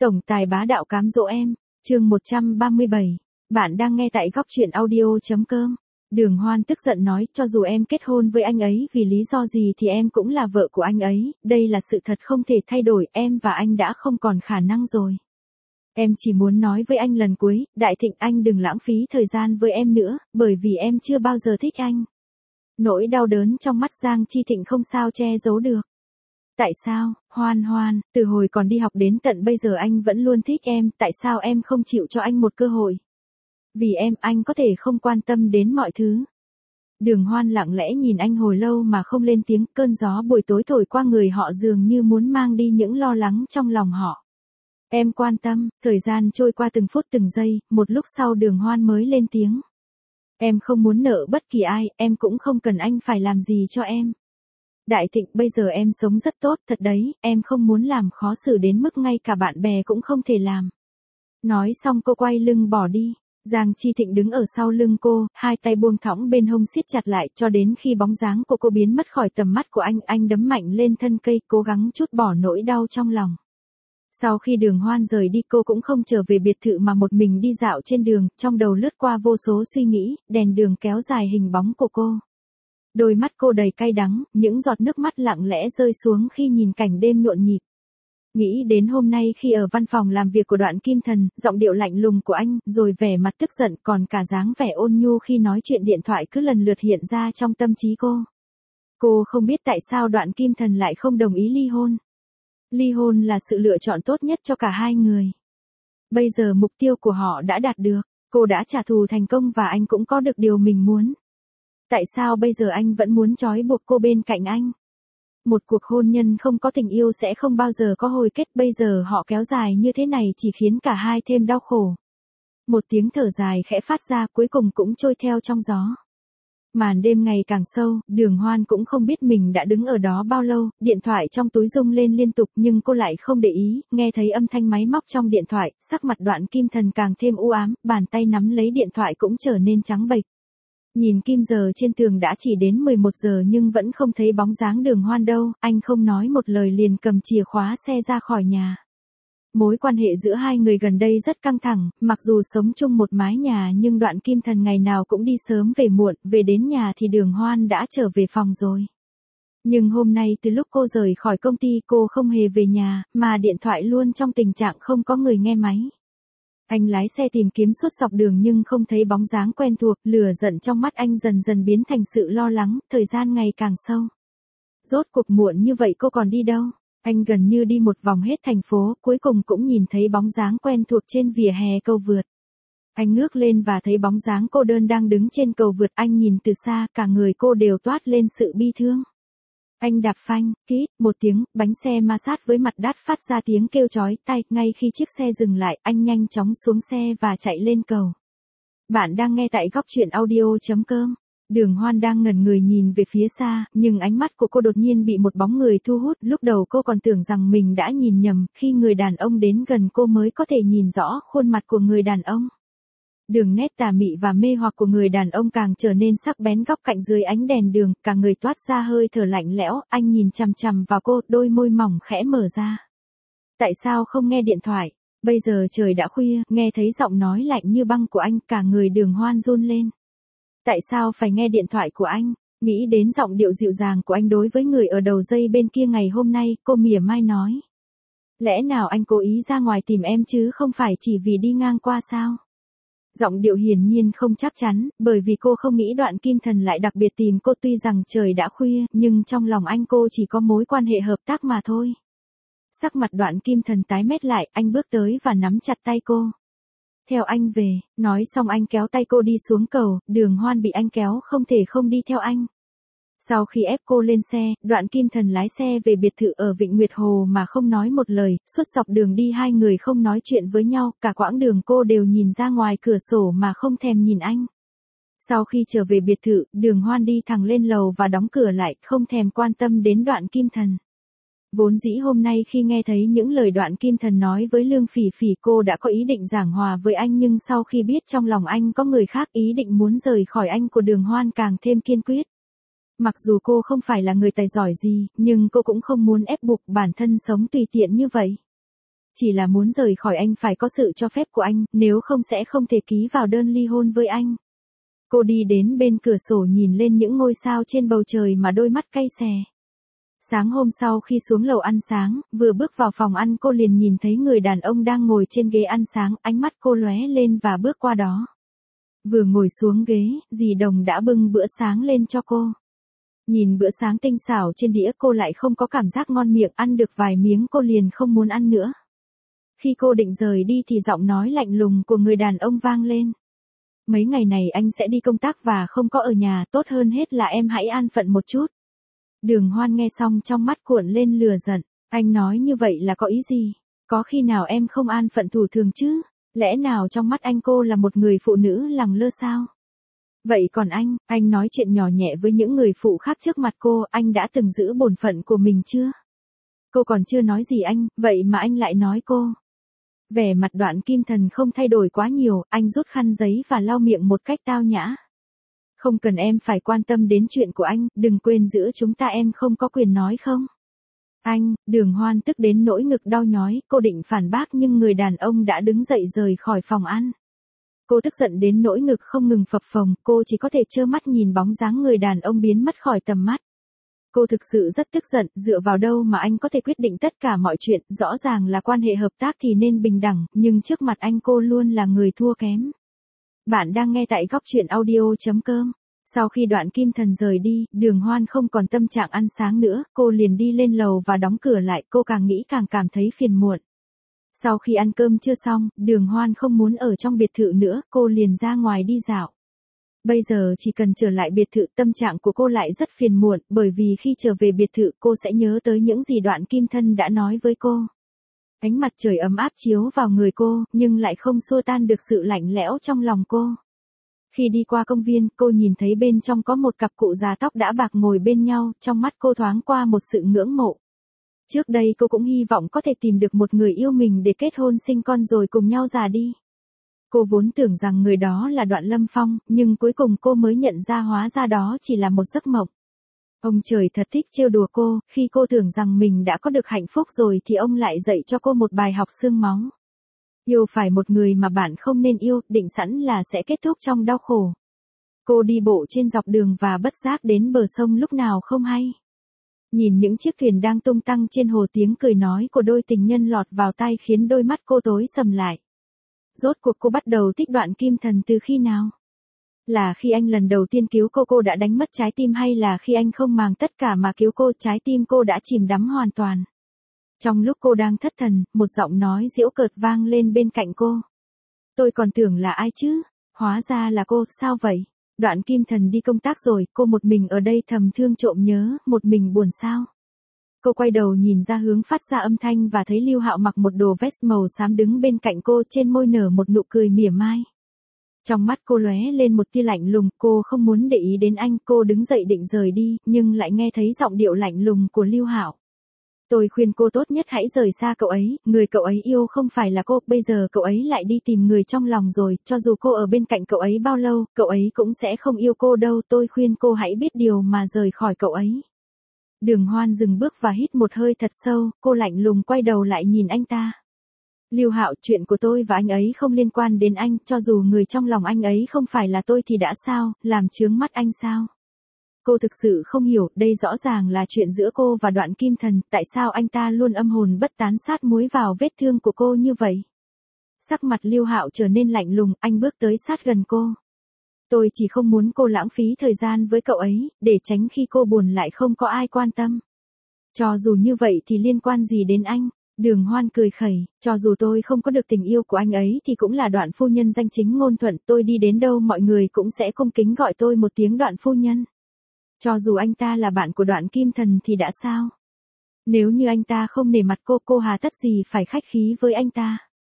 Tổng tài bá đạo cám dỗ em, chương 137. Bạn đang nghe tại góc truyện audio.com. Đường Hoan tức giận nói, cho dù em kết hôn với anh ấy vì lý do gì thì em cũng là vợ của anh ấy, đây là sự thật không thể thay đổi, em và anh đã không còn khả năng rồi. Em chỉ muốn nói với anh lần cuối, Đại Thịnh anh đừng lãng phí thời gian với em nữa, bởi vì em chưa bao giờ thích anh. Nỗi đau đớn trong mắt Giang Chi Thịnh không sao che giấu được. Tại sao, Hoan, từ hồi còn đi học đến tận bây giờ anh vẫn luôn thích em, tại sao em không chịu cho anh một cơ hội? Vì em, anh có thể không quan tâm đến mọi thứ. Đường Hoan lặng lẽ nhìn anh hồi lâu mà không lên tiếng, cơn gió buổi tối thổi qua người họ dường như muốn mang đi những lo lắng trong lòng họ. Em quan tâm, thời gian trôi qua từng phút từng giây, một lúc sau Đường Hoan mới lên tiếng. Em không muốn nợ bất kỳ ai, em cũng không cần anh phải làm gì cho em. Đại Thịnh, bây giờ em sống rất tốt, thật đấy, em không muốn làm khó xử đến mức ngay cả bạn bè cũng không thể làm. Nói xong cô quay lưng bỏ đi. Giang Chi Thịnh đứng ở sau lưng cô, hai tay buông thõng bên hông siết chặt lại cho đến khi bóng dáng của cô biến mất khỏi tầm mắt của anh đấm mạnh lên thân cây, cố gắng trút bỏ nỗi đau trong lòng. Sau khi Đường Hoan rời đi cô cũng không trở về biệt thự mà một mình đi dạo trên đường, trong đầu lướt qua vô số suy nghĩ, đèn đường kéo dài hình bóng của cô. Đôi mắt cô đầy cay đắng, những giọt nước mắt lặng lẽ rơi xuống khi nhìn cảnh đêm nhộn nhịp. Nghĩ đến hôm nay khi ở văn phòng làm việc của Đoạn Kim Thần, giọng điệu lạnh lùng của anh, rồi vẻ mặt tức giận, còn cả dáng vẻ ôn nhu khi nói chuyện điện thoại cứ lần lượt hiện ra trong tâm trí cô. Cô không biết tại sao Đoạn Kim Thần lại không đồng ý ly hôn. Ly hôn là sự lựa chọn tốt nhất cho cả hai người. Bây giờ mục tiêu của họ đã đạt được, cô đã trả thù thành công và anh cũng có được điều mình muốn. Tại sao bây giờ anh vẫn muốn trói buộc cô bên cạnh anh? Một cuộc hôn nhân không có tình yêu sẽ không bao giờ có hồi kết, bây giờ họ kéo dài như thế này chỉ khiến cả hai thêm đau khổ. Một tiếng thở dài khẽ phát ra cuối cùng cũng trôi theo trong gió. Màn đêm ngày càng sâu, Đường Hoan cũng không biết mình đã đứng ở đó bao lâu, điện thoại trong túi rung lên liên tục nhưng cô lại không để ý, nghe thấy âm thanh máy móc trong điện thoại, sắc mặt Đoạn Kim Thần càng thêm u ám, bàn tay nắm lấy điện thoại cũng trở nên trắng bệch. Nhìn kim giờ trên tường đã chỉ đến 11 giờ nhưng vẫn không thấy bóng dáng Đường Hoan đâu, anh không nói một lời liền cầm chìa khóa xe ra khỏi nhà. Mối quan hệ giữa hai người gần đây rất căng thẳng, mặc dù sống chung một mái nhà nhưng Đoạn Kim Thần ngày nào cũng đi sớm về muộn, về đến nhà thì Đường Hoan đã trở về phòng rồi. Nhưng hôm nay từ lúc cô rời khỏi công ty cô không hề về nhà, mà điện thoại luôn trong tình trạng không có người nghe máy. Anh lái xe tìm kiếm suốt dọc đường nhưng không thấy bóng dáng quen thuộc, lửa giận trong mắt anh dần dần biến thành sự lo lắng, thời gian ngày càng sâu. Rốt cuộc muộn như vậy cô còn đi đâu? Anh gần như đi một vòng hết thành phố, cuối cùng cũng nhìn thấy bóng dáng quen thuộc trên vỉa hè cầu vượt. Anh ngước lên và thấy bóng dáng cô đơn đang đứng trên cầu vượt, anh nhìn từ xa, cả người cô đều toát lên sự bi thương. Anh đạp phanh, kít, một tiếng, bánh xe ma sát với mặt đất phát ra tiếng kêu chói tai, ngay khi chiếc xe dừng lại, anh nhanh chóng xuống xe và chạy lên cầu. Bạn đang nghe tại góc truyện audio.com. Đường Hoan đang ngẩn người nhìn về phía xa, nhưng ánh mắt của cô đột nhiên bị một bóng người thu hút, lúc đầu cô còn tưởng rằng mình đã nhìn nhầm, khi người đàn ông đến gần cô mới có thể nhìn rõ khuôn mặt của người đàn ông. Đường nét tà mị và mê hoặc của người đàn ông càng trở nên sắc bén, góc cạnh dưới ánh đèn đường, cả người toát ra hơi thở lạnh lẽo, anh nhìn chằm chằm vào cô, đôi môi mỏng khẽ mở ra. Tại sao không nghe điện thoại? Bây giờ trời đã khuya, nghe thấy giọng nói lạnh như băng của anh, cả người Đường Hoan run lên. Tại sao phải nghe điện thoại của anh? Nghĩ đến giọng điệu dịu dàng của anh đối với người ở đầu dây bên kia ngày hôm nay, cô mỉa mai nói. Lẽ nào anh cố ý ra ngoài tìm em chứ không phải chỉ vì đi ngang qua sao? Giọng điệu hiển nhiên không chắc chắn, bởi vì cô không nghĩ Đoạn Kim Thần lại đặc biệt tìm cô, tuy rằng trời đã khuya, nhưng trong lòng anh cô chỉ có mối quan hệ hợp tác mà thôi. Sắc mặt Đoạn Kim Thần tái mét lại, anh bước tới và nắm chặt tay cô. Theo anh về, nói xong anh kéo tay cô đi xuống cầu, Đường Hoan bị anh kéo không thể không đi theo anh. Sau khi ép cô lên xe, Đoạn Kim Thần lái xe về biệt thự ở Vịnh Nguyệt Hồ mà không nói một lời, suốt dọc đường đi hai người không nói chuyện với nhau, cả quãng đường cô đều nhìn ra ngoài cửa sổ mà không thèm nhìn anh. Sau khi trở về biệt thự, Đường Hoan đi thẳng lên lầu và đóng cửa lại, không thèm quan tâm đến Đoạn Kim Thần. Vốn dĩ hôm nay khi nghe thấy những lời Đoạn Kim Thần nói với Lương Phỉ Phỉ cô đã có ý định giảng hòa với anh, nhưng sau khi biết trong lòng anh có người khác, ý định muốn rời khỏi anh của Đường Hoan càng thêm kiên quyết. Mặc dù cô không phải là người tài giỏi gì, nhưng cô cũng không muốn ép buộc bản thân sống tùy tiện như vậy. Chỉ là muốn rời khỏi anh phải có sự cho phép của anh, nếu không sẽ không thể ký vào đơn ly hôn với anh. Cô đi đến bên cửa sổ nhìn lên những ngôi sao trên bầu trời mà đôi mắt cay xè. Sáng hôm sau khi xuống lầu ăn sáng, vừa bước vào phòng ăn cô liền nhìn thấy người đàn ông đang ngồi trên ghế ăn sáng, ánh mắt cô lóe lên và bước qua đó. Vừa ngồi xuống ghế, dì Đồng đã bưng bữa sáng lên cho cô. Nhìn bữa sáng tinh xảo trên đĩa cô lại không có cảm giác ngon miệng, ăn được vài miếng cô liền không muốn ăn nữa. Khi cô định rời đi thì giọng nói lạnh lùng của người đàn ông vang lên. Mấy ngày này anh sẽ đi công tác và không có ở nhà, tốt hơn hết là em hãy an phận một chút. Đường Hoan nghe xong trong mắt cuộn lên lửa giận, anh nói như vậy là có ý gì? Có khi nào em không an phận thủ thường chứ? Lẽ nào trong mắt anh cô là một người phụ nữ lẳng lơ sao? Vậy còn anh nói chuyện nhỏ nhẹ với những người phụ khác trước mặt cô, anh đã từng giữ bổn phận của mình chưa? Cô còn chưa nói gì anh, vậy mà anh lại nói cô. Vẻ mặt Đoạn Kim Thần không thay đổi quá nhiều, anh rút khăn giấy và lau miệng một cách tao nhã. Không cần em phải quan tâm đến chuyện của anh, đừng quên giữa chúng ta em không có quyền nói không? Anh, Đường Hoan tức đến nỗi ngực đau nhói, cô định phản bác nhưng người đàn ông đã đứng dậy rời khỏi phòng ăn. Cô tức giận đến nỗi ngực không ngừng phập phồng, cô chỉ có thể trơ mắt nhìn bóng dáng người đàn ông biến mất khỏi tầm mắt. Cô thực sự rất tức giận, dựa vào đâu mà anh có thể quyết định tất cả mọi chuyện, rõ ràng là quan hệ hợp tác thì nên bình đẳng, nhưng trước mặt anh cô luôn là người thua kém. Bạn đang nghe tại góc truyện audio.com. Sau khi Đoạn Kim Thần rời đi, Đường Hoan không còn tâm trạng ăn sáng nữa, cô liền đi lên lầu và đóng cửa lại, cô càng nghĩ càng cảm thấy phiền muộn. Sau khi ăn cơm chưa xong, Đường Hoan không muốn ở trong biệt thự nữa, cô liền ra ngoài đi dạo. Bây giờ chỉ cần trở lại biệt thự, tâm trạng của cô lại rất phiền muộn, bởi vì khi trở về biệt thự cô sẽ nhớ tới những gì Đoạn Kim Thân đã nói với cô. Ánh mặt trời ấm áp chiếu vào người cô, nhưng lại không xua tan được sự lạnh lẽo trong lòng cô. Khi đi qua công viên, cô nhìn thấy bên trong có một cặp cụ già tóc đã bạc ngồi bên nhau, trong mắt cô thoáng qua một sự ngưỡng mộ. Trước đây cô cũng hy vọng có thể tìm được một người yêu mình để kết hôn sinh con rồi cùng nhau già đi. Cô vốn tưởng rằng người đó là Đoạn Lâm Phong, nhưng cuối cùng cô mới nhận ra hóa ra đó chỉ là một giấc mộng. Ông trời thật thích trêu đùa cô, khi cô tưởng rằng mình đã có được hạnh phúc rồi thì ông lại dạy cho cô một bài học xương máu. Yêu phải một người mà bạn không nên yêu, định sẵn là sẽ kết thúc trong đau khổ. Cô đi bộ trên dọc đường và bất giác đến bờ sông lúc nào không hay. Nhìn những chiếc thuyền đang tung tăng trên hồ, tiếng cười nói của đôi tình nhân lọt vào tai khiến đôi mắt cô tối sầm lại. Rốt cuộc cô bắt đầu thích Đoạn Kim Thần từ khi nào? Là khi anh lần đầu tiên cứu cô đã đánh mất trái tim, hay là khi anh không màng tất cả mà cứu cô, trái tim cô đã chìm đắm hoàn toàn? Trong lúc cô đang thất thần, một giọng nói giễu cợt vang lên bên cạnh cô. Tôi còn tưởng là ai chứ? Hóa ra là cô, sao vậy? Đoạn Kim Thần đi công tác rồi, cô một mình ở đây thầm thương trộm nhớ, một mình buồn sao? Cô quay đầu nhìn ra hướng phát ra âm thanh và thấy Lưu Hạo mặc một đồ vest màu xám đứng bên cạnh cô, trên môi nở một nụ cười mỉa mai. Trong mắt cô lóe lên một tia lạnh lùng, cô không muốn để ý đến anh, cô đứng dậy định rời đi, nhưng lại nghe thấy giọng điệu lạnh lùng của Lưu Hạo. Tôi khuyên cô tốt nhất hãy rời xa cậu ấy, người cậu ấy yêu không phải là cô, bây giờ cậu ấy lại đi tìm người trong lòng rồi, cho dù cô ở bên cạnh cậu ấy bao lâu, cậu ấy cũng sẽ không yêu cô đâu, tôi khuyên cô hãy biết điều mà rời khỏi cậu ấy. Đường Hoan dừng bước và hít một hơi thật sâu, cô lạnh lùng quay đầu lại nhìn anh ta. Lưu Hạo, chuyện của tôi và anh ấy không liên quan đến anh, cho dù người trong lòng anh ấy không phải là tôi thì đã sao, làm chướng mắt anh sao? Cô thực sự không hiểu, đây rõ ràng là chuyện giữa cô và Đoạn Kim Thần, tại sao anh ta luôn âm hồn bất tán sát muối vào vết thương của cô như vậy? Sắc mặt Lưu Hạo trở nên lạnh lùng, anh bước tới sát gần cô. Tôi chỉ không muốn cô lãng phí thời gian với cậu ấy, để tránh khi cô buồn lại không có ai quan tâm. Cho dù như vậy thì liên quan gì đến anh? Đường Hoan cười khẩy, cho dù tôi không có được tình yêu của anh ấy thì cũng là Đoạn phu nhân danh chính ngôn thuận, tôi đi đến đâu mọi người cũng sẽ cung kính gọi tôi một tiếng Đoạn phu nhân. Cho dù anh ta là bạn của Đoạn Kim Thần thì đã sao? Nếu như anh ta không nể mặt cô hà tất gì phải khách khí với anh ta?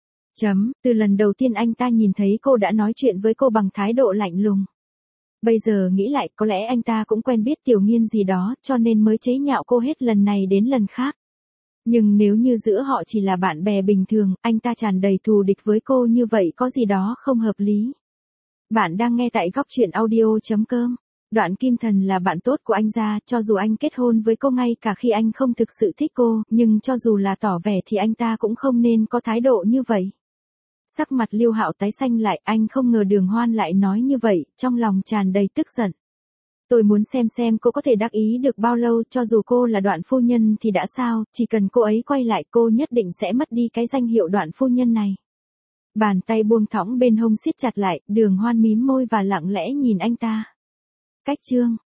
Từ lần đầu tiên anh ta nhìn thấy cô đã nói chuyện với cô bằng thái độ lạnh lùng. Bây giờ nghĩ lại, có lẽ anh ta cũng quen biết Tiểu Nghiên gì đó, cho nên mới chế nhạo cô hết lần này đến lần khác. Nhưng nếu như giữa họ chỉ là bạn bè bình thường, anh ta tràn đầy thù địch với cô như vậy có gì đó không hợp lý. Bạn đang nghe tại góc truyện audio.com. Đoạn Kim Thần là bạn tốt của anh gia, cho dù anh kết hôn với cô ngay cả khi anh không thực sự thích cô, nhưng cho dù là tỏ vẻ thì anh ta cũng không nên có thái độ như vậy. Sắc mặt Lưu Hạo tái xanh lại, anh không ngờ Đường Hoan lại nói như vậy, trong lòng tràn đầy tức giận. Tôi muốn xem cô có thể đắc ý được bao lâu, cho dù cô là Đoạn phu nhân thì đã sao, chỉ cần cô ấy quay lại cô nhất định sẽ mất đi cái danh hiệu Đoạn phu nhân này. Bàn tay buông thõng bên hông siết chặt lại, Đường Hoan mím môi và lặng lẽ nhìn anh ta. Cách chương